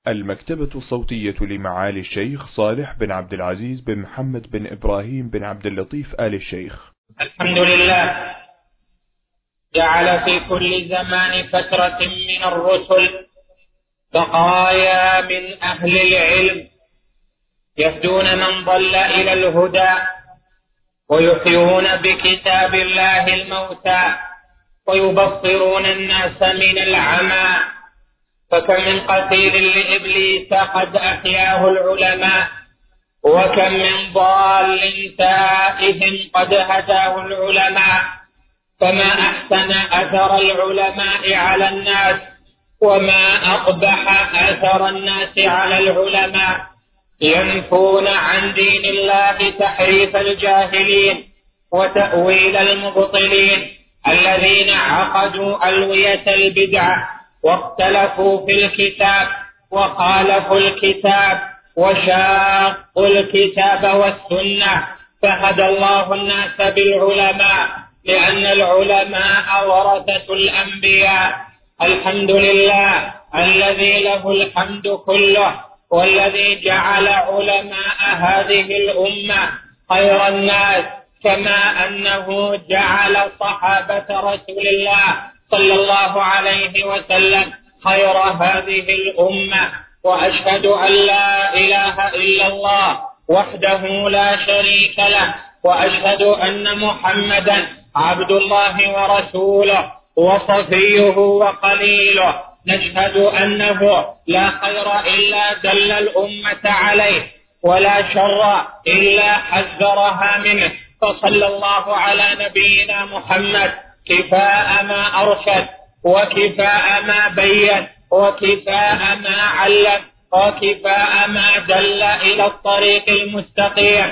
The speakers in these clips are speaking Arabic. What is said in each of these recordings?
المكتبة الصوتية لمعالي الشيخ صالح بن عبد العزيز بن محمد بن إبراهيم بن عبد اللطيف آل الشيخ. الحمد لله جعل في كل زمان فترة من الرسل بقايا من أهل العلم يهدون من ضل إلى الهدى ويحيون بكتاب الله الموتى ويبصرون الناس من العمى. فكم من قتيل لإبليس قد أحياه العلماء، وكم من ضال تائه قد هداه العلماء. فما أحسن أثر العلماء على الناس، وما أقبح أثر الناس على العلماء. ينفون عن دين الله تحريف الجاهلين وتأويل المبطلين الذين عقدوا ألوية البدعة واختلفوا في الكتاب وخالفوا الكتاب وشاقوا الكتاب والسنة. فهدى الله الناس بالعلماء، لأن العلماء ورثة الأنبياء. الحمد لله الذي له الحمد كله، والذي جعل علماء هذه الأمة خير الناس، كما أنه جعل صحابة رسول الله صلى الله عليه وسلم خير هذه الأمة. وأشهد أن لا إله إلا الله وحده لا شريك له، وأشهد أن محمدا عبد الله ورسوله وصفيه وقليله. نشهد أنه لا خير إلا دل الأمة عليه، ولا شر إلا حذرها منه. فصلى الله على نبينا محمد كفاء ما أرشد، وكفاء ما بين، وكفاء ما علم، وكفاء ما دل إلى الطريق المستقيم،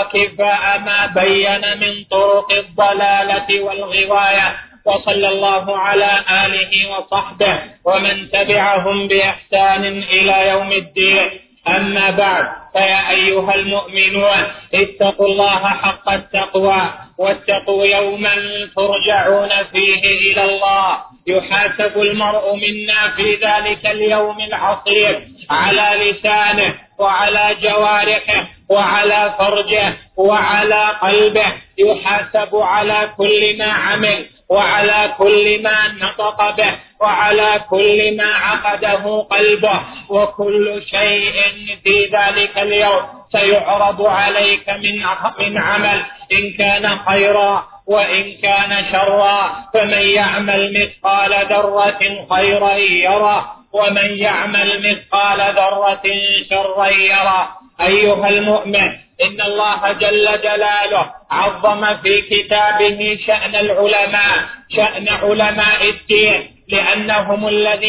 وكفاء ما بين من طرق الضلالة والغواية. وصلى الله على آله وصحبه ومن تبعهم بإحسان إلى يوم الدين. أما بعد، فيا أيها المؤمنون اتقوا الله حق التقوى، واتقوا يوما ترجعون فيه إلى الله. يحاسب المرء منا في ذلك اليوم العصيب على لسانه وعلى جوارحه وعلى فرجه وعلى قلبه. يحاسب على كل ما عمل، وعلى كل ما نطق به، وعلى كل ما عقده قلبه. وكل شيء في ذلك اليوم سيعرض عليك من عمل، إن كان خيرا وإن كان شرا. فمن يعمل مثقال ذرة خيرا يرى، ومن يعمل مثقال ذرة شرا يرى. أيها المؤمن، إن الله جل جلاله عظم في كتابه شأن العلماء، شأن علماء الدين، لأنهم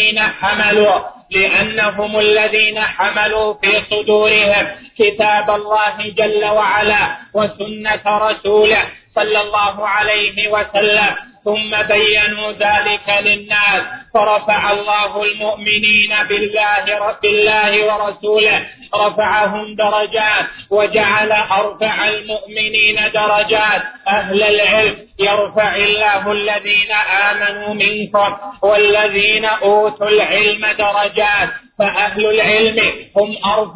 الذين حملوا في صدورهم كتاب الله جل وعلا وسنة رسوله صلى الله عليه وسلم، ثم بينوا ذلك للناس. فرفع الله المؤمنين بالله ورسوله، رفعهم درجات، وجعل أرفع المؤمنين درجات أهل العلم. يرفع الله الذين آمنوا منكم والذين أوتوا العلم درجات. فأهل العلم هم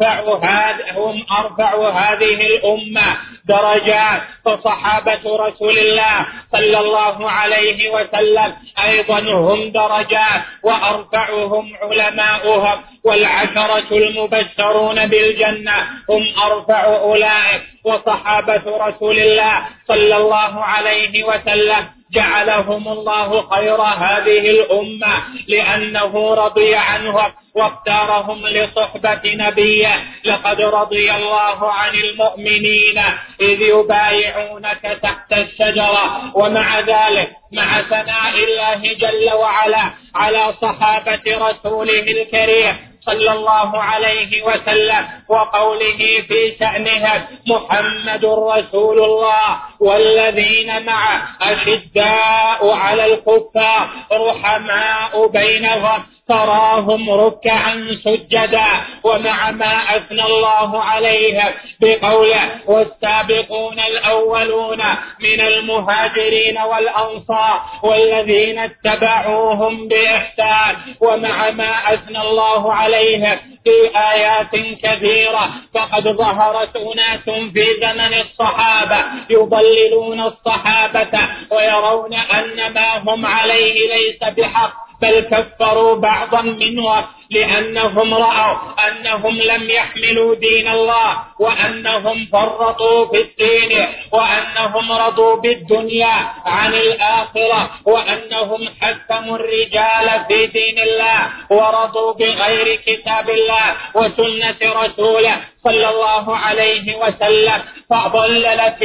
أرفع هذه الأمة درجات. فصحابة رسول الله صلى الله عليه وسلم أيضا هم درجات، وأرفعهم علماؤهم. والعشرة المبشرون بالجنة هم أرفع أولئك. وصحابة رسول الله صلى الله عليه وسلم جعلهم الله خير هذه الأمة، لأنه رضي عنهم واختارهم لصحبة نبيه. لقد رضي الله عن المؤمنين إذ يبايعونك تحت الشجرة. ومع ذلك، مع ثناء الله جل وعلا على صحابة رسوله الكريم صلى الله عليه وسلم وقوله في شأنهم: محمد رسول الله والذين معه أشداء على الكفار رحماء بينهم تراهم ركعا سجدا، ومع ما أثنى الله عليهم بقوله والسابقون الأولون من المهاجرين والأنصار والذين اتبعوهم بإحسان، ومع ما أثنى الله عليهم في آيات كثيرة. فقد ظهرت أناس في زمن الصحابة يضللون الصحابة ويرون أن ما هم عليه ليس بحق، بل كفروا بعضا منهم لأنهم رأوا أنهم لم يحملوا دين الله، وأنهم فرطوا في الدين، وأنهم رضوا بالدنيا عن الآخرة، وأنهم حكموا الرجال في دين الله ورضوا بغير كتاب الله وسنة رسوله صلى الله عليه وسلم. فضللت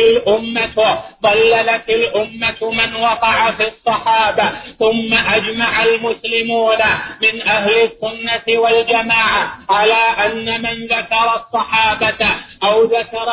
الأمة من وقع في الصحابة. ثم أجمع المسلمون من أهل السنة والجماعة على أن من ذكر الصحابة أو ذكر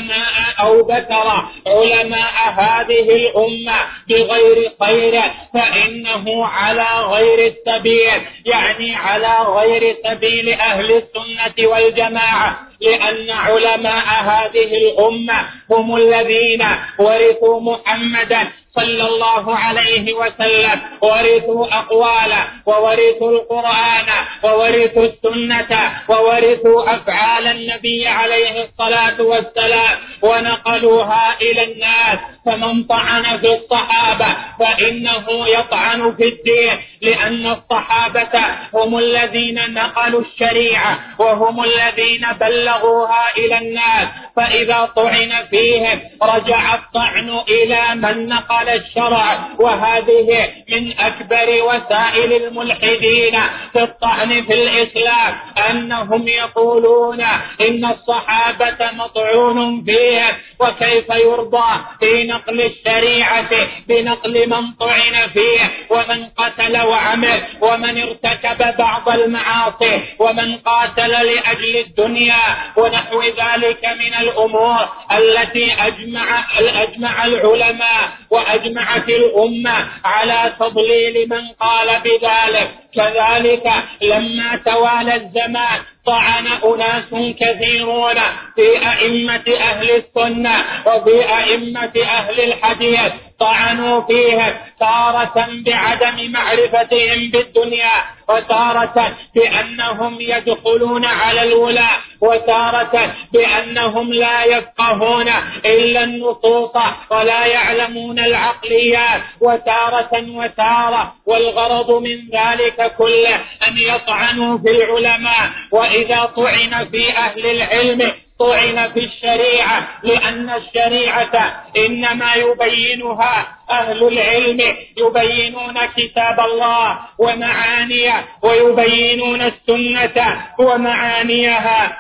علماء هذه الأمة بغير خير فإنه على غير السبيل، يعني على غير سبيل أهل السنة والجماعة، لأن علماء هذه الأمة هم الذين ورثوا محمدا صلى الله عليه وسلم، ورثوا أقواله وورثوا القرآن وورثوا السنة وورثوا أفعال النبي عليه الصلاة والسلام ونقلوها إلى الناس. فمن طعن في الصحابة فإنه يطعن في الدين، لأن الصحابة هم الذين نقلوا الشريعة وهم الذين بلغوها إلى الناس، فإذا طعن فيهم رجع الطعن إلى من نقل الشرع. وهذه من أكبر وسائل الملحدين في الطعن في الإسلام، أنهم يقولون إن الصحابة مطعون فيهم، وكيف يرضى في نقل الشريعة بنقل من طعن فيه ومن قتل وعمل ومن ارتكب بعض المعاصي ومن قاتل لأجل الدنيا ونحو ذلك من الأمور التي أجمع العلماء وأجمعت الأمة على تضليل من قال بذلك. كذلك لما توالى الزمان طعن أناس كثيرون في أئمة أهل السنة وفي أئمة أهل الحديث، طعنوا فيهم تارة بعدم معرفتهم بالدنيا، وتارة بأنهم يدخلون على الولاء، وتارة بأنهم لا يفقهون إلا النصوص ولا يعلمون العقليات، وتارة والغرض من ذلك كله أن يطعنوا في العلماء. وإذا طعن في أهل العلم طعن في الشريعة، لأن الشريعة إنما يبينها أهل العلم، يبينون كتاب الله ومعانيه ويبينون السنة ومعانيها.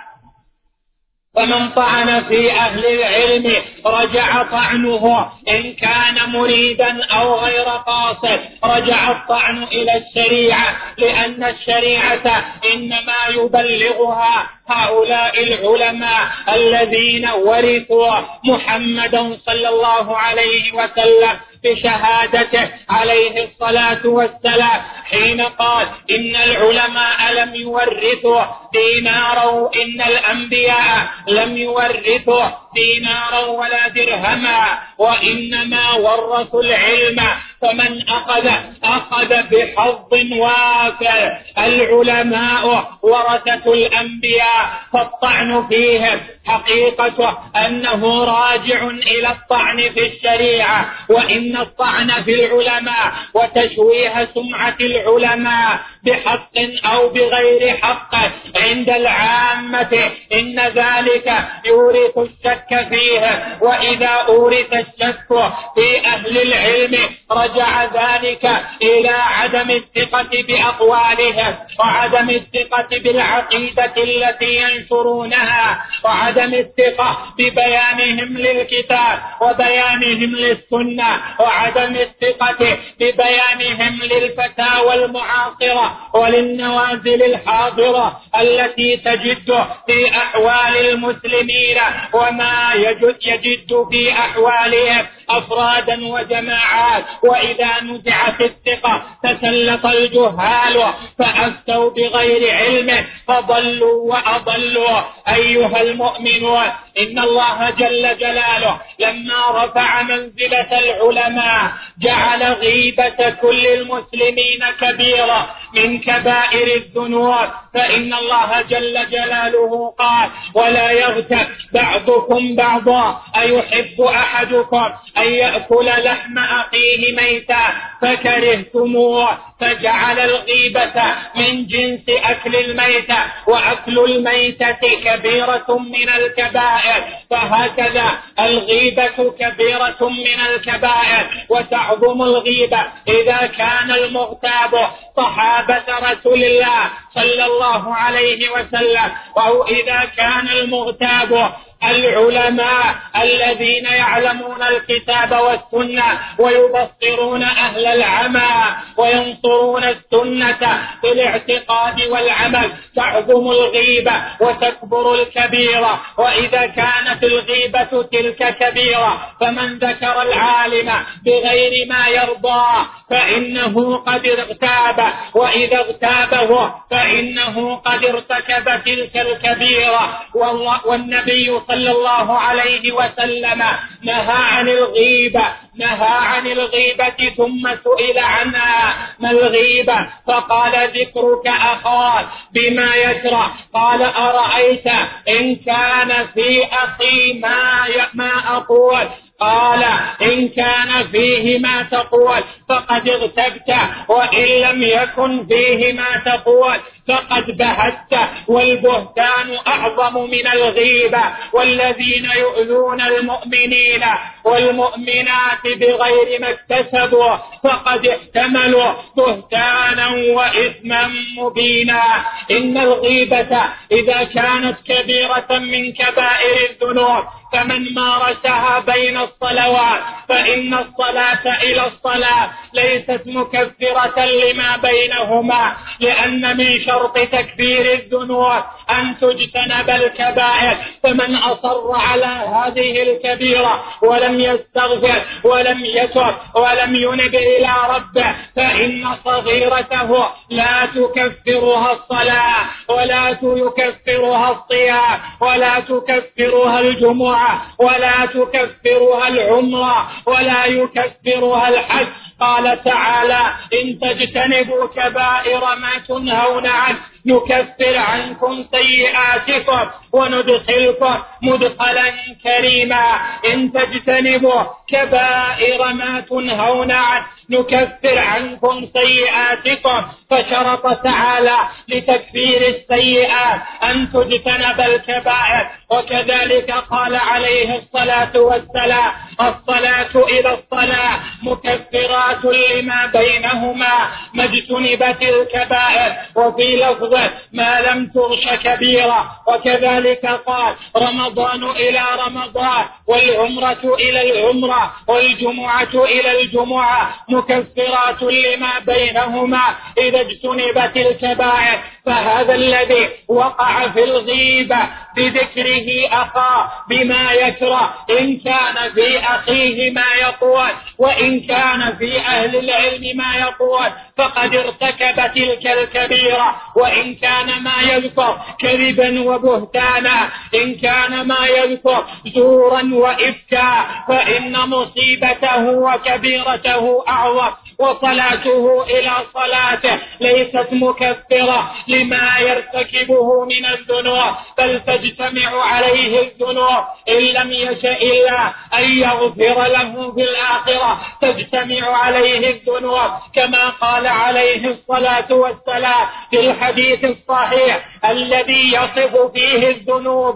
فمن طعن في أهل العلم رجع طعنه إن كان مريدا أو غير قاصد، رجع الطعن إلى الشريعة، لأن الشريعة إنما يبلغها هؤلاء العلماء الذين ورثوا محمدا صلى الله عليه وسلم بشهادته عليه الصلاة والسلام، حين قال إن العلماء لم يورثوا دينارا، إن الأنبياء لم يورثوا دينارا ولا درهما، وإنما ورثوا العلم، فمن أخذ بحظ وافر. العلماء ورثة الأنبياء، فالطعن فيهم حقيقته أنه راجع إلى الطعن في الشريعة. وإن الطعن في العلماء وتشويه سمعة العلماء بحق أو بغير حق عند العامة إن ذلك يورث الشك فيه، وإذا أورث الشك في أهل العلم رجع ذلك إلى عدم الثقة بأقوالهم وعدم الثقة بالعقيدة التي ينشرونها وعدم الثقة ببيانهم للكتاب وبيانهم للسنة وعدم الثقة ببيانهم للفتاوى المعاصرة وللنوازل الحاضرة التي تجد في أحوال المسلمين وما يجد في أحوالهم أفرادا وجماعات، وإذا نزعت الثقة تسلط الجهال فأفتوا بغير علم فضلوا وأضلوا. أيها المؤمنون، إن الله جل جلاله لما رفع منزلة العلماء جعل غيبة كل المسلمين كبيرة من كبائر الذنوب، فإن الله جل جلاله قال: ولا يغتب بعضكم بعضا أيحب أحدكم أن يأكل لحم أخيه ميتا فكرهتموه، فجعل الغيبة من جنس أكل الميتة، وأكل الميتة كبيرة من الكبائر، فهكذا الغيبة كبيرة من الكبائر. وتعظم الغيبة إذا كان المغتاب صحابة رسول الله صلى الله عليه وسلم، أو إذا كان المغتاب العلماء الذين يعلمون الكتاب والسنة ويبصرون أهل العمى وينصرون السنة في الاعتقاد والعمل. تعظم الغيبة وتكبر الكبيرة. وإذا كانت الغيبة تلك كبيرة فمن ذكر العالم بغير ما يرضى فإنه قد اغتاب، وإذا اغتابه فإنه قد ارتكب تلك الكبيرة. والنبي صلى الله عليه وسلم نهى عن الغيبة ثم سئل عنها: ما الغيبة؟ فقال: ذكرك أخاك بما يكره. قال: أرأيت إن كان في أخي ما أقول؟ قال: إن كان فيه ما تقول فقد اغتبت، وإن لم يكن فيه ما تقول فقد بهت. والبهتان أعظم من الغيبة. والذين يؤذون المؤمنين والمؤمنات بغير ما اكتسبوا فقد احتملوا بهتانا وإثما مبينا. إن الغيبة إذا كانت كبيرة من كبائر الذنوب فمن مارسها بين الصلوات فإن الصلاة إلى الصلاة ليست مكفرة لما بينهما، لأن من شرط تكفير الذنوب أن تجتنب الكبائر. فمن أصر على هذه الكبيرة ولم يستغفر ولم يتب ولم ينب إلى ربه فإن صغيرته لا تكفرها الصلاة ولا يكفرها الصيام ولا تكفرها الجمعة ولا تكفرها العمرة ولا يكفرها الحج. قال تعالى: إن تجتنبوا كبائر ما تنهون عنه نكفر عنكم سيئاتكم وندخلكم مدخلا كريما. إن تجتنبوا كبائر ما تنهون عنه نكفر عنكم سيئاتكم، فشرط تعالى لتكفير السيئات أن تجتنب الكبائر. وكذلك قال عليه الصلاة والسلام: الصلاة إلى الصلاة مكفرات لما بينهما ما اجتنبت الكبائر. وفي لفظ: ما لم تغش كبيرة. وكذلك قال: رمضان إلى رمضان والعمرة إلى العمرة والجمعة إلى الجمعة مكفرات لما بينهما إذا اجتنبت الكبائر. فهذا الذي وقع في الغيبة بذكره أخاه بما يكره، إن كان في أخيه ما يقول وإن كان في أهل العلم ما يقول فقد ارتكب تلك الكبيرة. وإن كان ما يذكر كذبا وبهتانا، إن كان ما يذكر زورا وإفكا فإن مصيبته وكبيرته أعظم. وصلاته إلى صلاته ليست مكفرة لما يرتكبه من الذنوب، بل تجتمع عليه الذنوب إن لم يشأ إلا أن يغفر له في الآخرة تجتمع عليه الذنوب، كما قال عليه الصلاة والسلام في الحديث الصحيح الذي يصف فيه الذنوب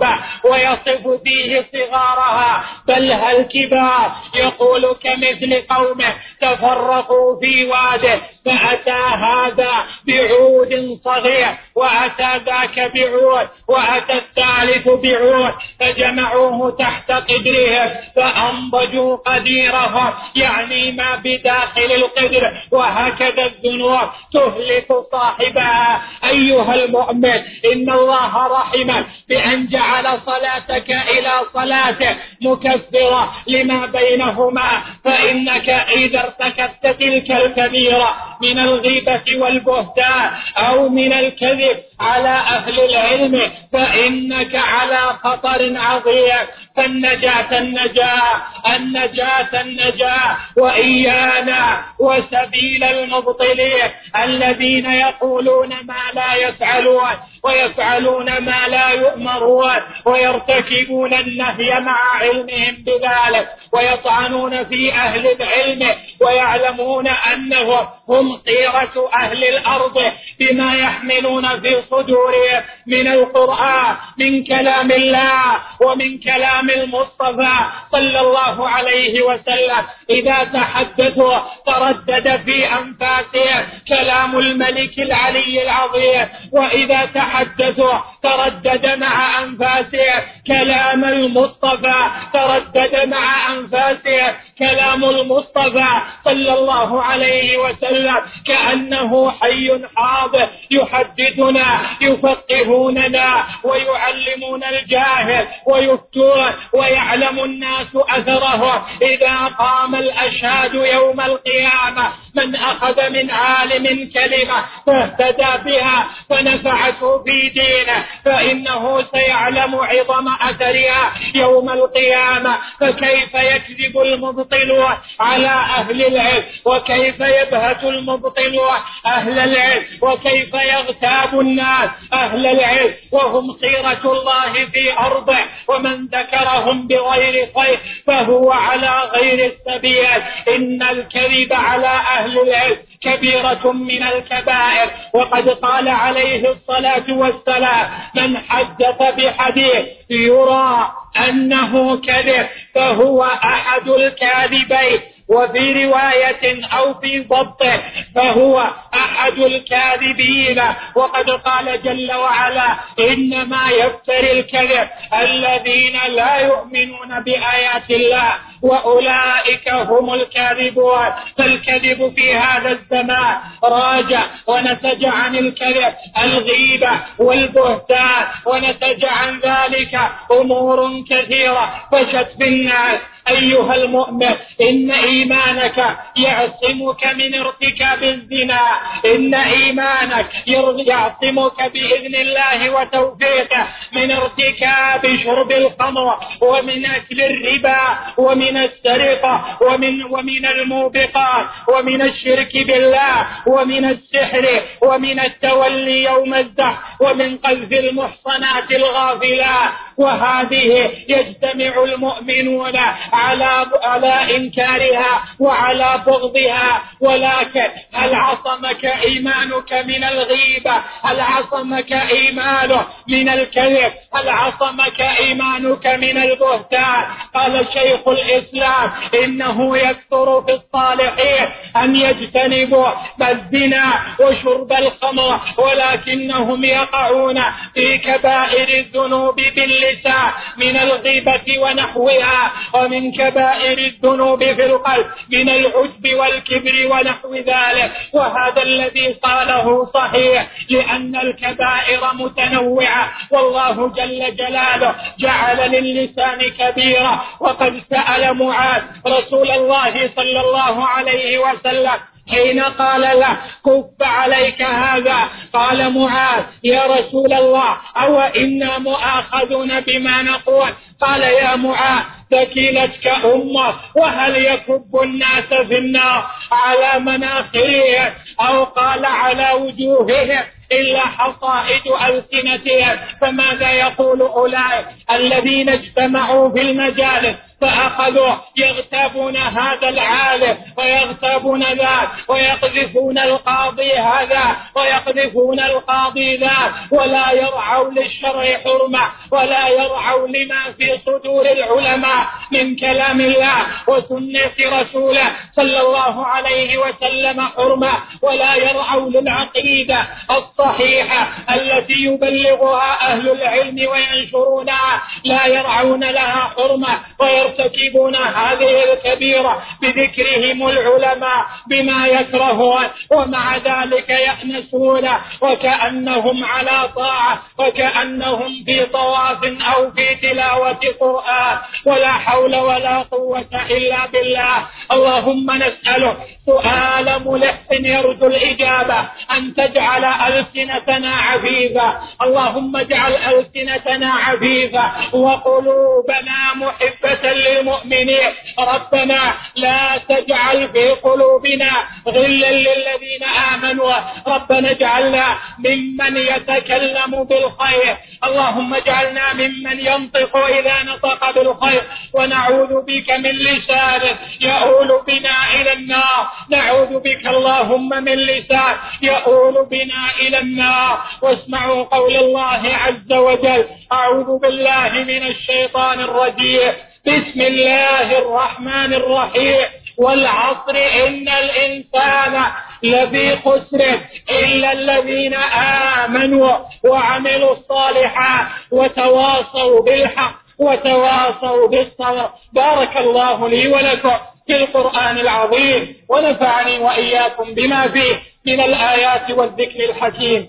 ويصف فيه صغارها بل هل كبار، يقول: كمثل قومه تفرقوا في واده فأتى هذا بعود صغير وأتى ذاك بعود وأتى الثالث بعود، فجمعوه تحت قدرهم فأنضجوا قديرهم، يعني ما بداخل القدر. وهكذا الذنوب تهلك صاحبها. أيها المؤمن، إن الله رحمك بأن جعل صلاتك إلى صلاته مكفرة لما بينهما، فإنك إذا ارتكبت تلك الكبيرة من الغيبة والبهتان أو من الكذب على أهل العلم فإنك على خطر عظيم. فالنجاة النجاة وإيانا وسبيل المبطلين الذين يقولون ما لا يفعلون ويفعلون ما لا يؤمرون ويرتكبون النهي مع علمهم بذلك، ويطعنون في أهل العلم ويعلمون أنهم هم خيرة أهل الأرض بما يحملون في صدورهم من القرآن، من كلام الله ومن كلام المصطفى صلى الله عليه وسلم. إذا تحدثوا تردد في أنفاسهم كلام الملك العلي العظيم، وإذا تحدثوا تردد مع أنفاسهم كلام المصطفى، تردد مع أنفاسهم كلام المصطفى صلى الله عليه وسلم، كأنه حي حاضر يحدثنا يفقهوننا ويعلمون الجاهل ويفتون ويعلم الناس أثره. إذا قام الأشهاد يوم القيامة من أخذ من عالم كلمة فاهتدى بها فنفعته في دينه فإنه سيعلم عظم أثرها يوم القيامة. فكيف يكذب المبطلون على أهل العلم، وكيف يبهت المبطلون أهل العلم، وكيف يغتاب الناس أهل العلم وهم خيرة الله في أرضه، ومن ذكرهم بغير خير فهو على غير السبيل. إن الكذب على أهل العلم كبيرة من الكبائر، وقد قال عليه الصلاة والسلام من حدث بحديث يرى أنه كذب فهو أحد الكاذبين، وفي رواية أو في ضبطه فهو أحد الكاذبين. وقد قال جل وعلا إنما يفتري الكذب الذين لا يؤمنون بآيات الله وأولئك هم الكاذبون. فالكذب في هذا الزمان راجع، ونتج عن الكذب الغيبة والبهتان، ونتج عن ذلك أمور كثيرة فشت في الناس. أيها المؤمن، إن إيمانك يعصمك من ارتكاب الزنا، إن إيمانك يعصمك بإذن الله وتوفيقه من ارتكاب شرب الخمر ومن أكل الربا ومن السرقة ومن الموبقات ومن الشرك بالله ومن السحر ومن التولي يوم الزحف ومن قذف المحصنات الغافلات. وهذه يجتمع المؤمنون على إنكارها وعلى بغضها. ولكن هل عصمك إيمانك من الغيبة؟ هل عصمك إيمانك من الكذب؟ هل عصمك إيمانك من البهتان؟ قال شيخ الإسلام إنه يكثر في الصالحين أن يجتنبوا الزنا وشرب الخمر، ولكنهم يقعون في كبائر الذنوب باللسان من الغيبة ونحوها، ومن كبائر الذنوب في القلب من العجب والكبر ونحو ذلك. وهذا الذي قاله صحيح، لأن الكبائر متنوعة، والله جل جلاله جعل للسان كبيرة. وقد سأل معاذ رسول الله صلى الله عليه وسلم حين قال له كف عليك هذا، قال معاذ يا رسول الله أو إنا مؤاخذون بما نقول؟ قال يا معاذ ثكلتك أمة، وهل يكب الناس في النار على مناخرهم أو قال على وجوههم إلا حصائد ألسنتهم؟ فماذا يقول أولئك الذين اجتمعوا في المجالس فأخذوا يغتابون هذا العالم ويغتابون ذاك ويقذفون القاضي هذا ويقذفون القاضي ذاك، ولا يرعوا للشرع حرمة ولا يرعوا لما في صدور العلماء من كلام الله وسنة رسوله صلى الله عليه وسلم حرمة، ولا يرعون العقيدة الصحيحة التي يبلغها أهل العلم وينشرونها، لا يرعون لها حرمة ويرتكبون هذه الكبيرة بذكرهم العلماء بما يكرهون، ومع ذلك يأنسون وكأنهم على طاعة وكأنهم في طواف أو في تلاوة قرآن، ولا حول ولا قوة إلا بالله. اللهم نسأله سؤال ملح يرجو الإجابة أن تجعل ألسنتنا عفيفة، اللهم اجعل ألسنتنا عفيفة وقلوبنا محبة للمؤمنين. ربنا لا تجعل في قلوبنا غلا للذين آمنوا، ربنا اجعلنا ممن يتكلم بالخير، اللهم اجعلنا ممن ينطق إذا نطق بالخير، ونعوذ بك من لسان يؤول بنا إلى النار، نعوذ بك اللهم من لسان يؤول بنا إلى النار. واسمعوا قول الله عز وجل: أعوذ بالله من الشيطان الرجيم، بسم الله الرحمن الرحيم، والعصر إن الإنسان لفي خسر إلا الذين آمنوا وعملوا الصالحات وتواصوا بالحق وتواصوا بالصبر. بارك الله لي ولكم في القرآن العظيم، ونفعني وإياكم بما فيه من الآيات والذكر الحكيم.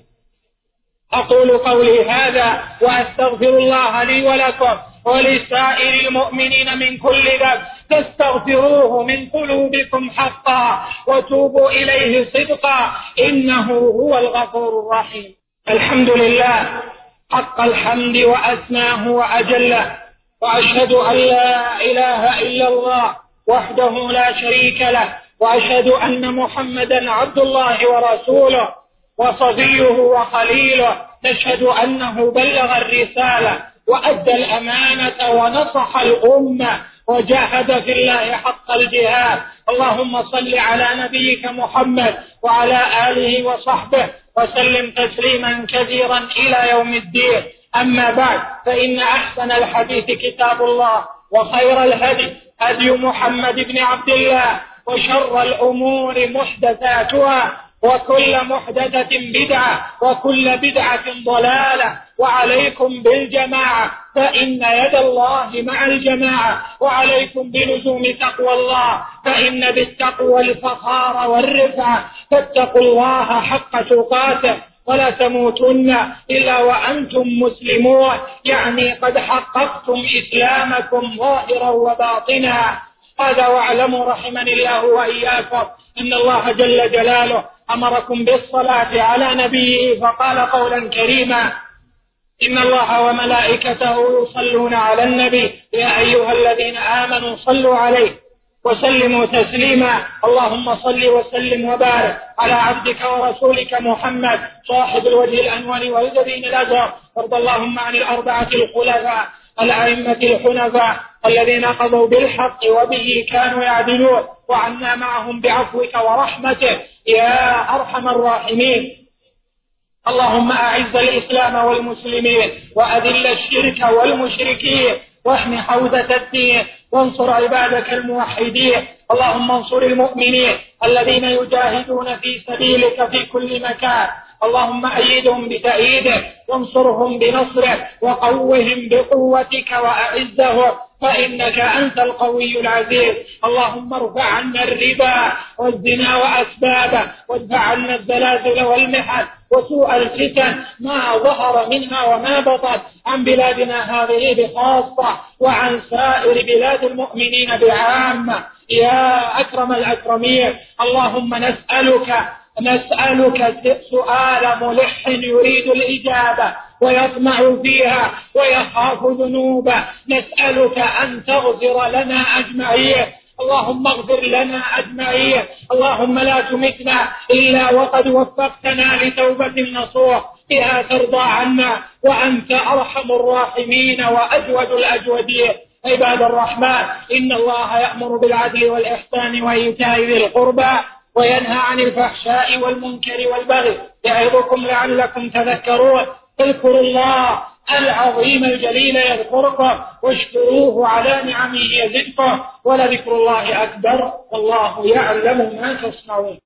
أقول قولي هذا وأستغفر الله لي ولكم ولسائر المؤمنين من كل ذنب، فاستغفروه من قلوبكم حقا وتوبوا إليه صدقا، إنه هو الغفور الرحيم. الحمد لله حق الحمد وأسماه وأجله، وأشهد أن لا إله إلا الله وحده لا شريك له، وأشهد أن محمدا عبد الله ورسوله وصفيه وخليله، نشهد أنه بلغ الرسالة وأدى الأمانة ونصح الأمة وجاهد في الله حق الجهاد. اللهم صل على نبيك محمد وعلى آله وصحبه وسلم تسليما كثيرا إلى يوم الدين. أما بعد، فإن أحسن الحديث كتاب الله، وخير الهدي هدي محمد بن عبد الله، وشر الأمور محدثاتها، وكل محدثة بدعة، وكل بدعة ضلالة. وعليكم بالجماعة، فإن يد الله مع الجماعة، وعليكم بلزوم تقوى الله، فإن بالتقوى الفخار والرفعة، فاتقوا الله حق تقاته ولا تموتن إلا وأنتم مسلمون، يعني قد حققتم إسلامكم ظاهرا وباطنا. هذا واعلموا رحمني الله وإياكم أن الله جل جلاله أمركم بالصلاة على نبيه، فقال قولا كريما: إن الله وملائكته يصلون على النبي يا أيها الذين آمنوا صلوا عليه وسلموا تسليما. اللهم صل وسلم وبارك على عبدك ورسولك محمد صاحب الوجه الأنور والجبين الأزهر، وارض اللهم عن الأربعة الخلفاء الأئمة الحنفاء الذين قضوا بالحق وبه كانوا يعدلون، وعنا معهم بعفوك ورحمتك يا أرحم الراحمين. اللهم أعز الإسلام والمسلمين، وأذل الشرك والمشركين، واحم حوزة الدين، وانصر عبادك الموحدين. اللهم انصر المؤمنين الذين يجاهدون في سبيلك في كل مكان، اللهم أيدهم بتأييدك، وانصرهم بنصرك، وقوهم بقوتك، وأعزهم فإنك أنت القوي العزيز. اللهم ارفع عنا الربا والزنا وأسبابه، وادفع عنا الزلازل والمحن وسوء الفتن ما ظهر منها وما بطن عن بلادنا هذه بخاصة، وعن سائر بلاد المؤمنين بعامة يا أكرم الأكرمين. اللهم نسألك سؤال ملح يريد الإجابة ويطمع فيها ويخاف ذنوبه، نسألك أن تغفر لنا أجمعين، اللهم اغفر لنا أجمعين. اللهم لا تمتنا إلا وقد وفقتنا لتوبة نصوح بها ترضى عنا، وأنت أرحم الراحمين وأجود الأجودين. عباد الرحمن، إن الله يأمر بالعدل والإحسان وإيتاء ذي القربى، وينهى عن الفحشاء والمنكر والبغي، يعظكم لعلكم تذكرون. اذكروا الله العظيم الجليل يذكركم، واشكروه على نعمه يزدكم، ولذكر الله أكبر، والله يعلم ما تصنعون.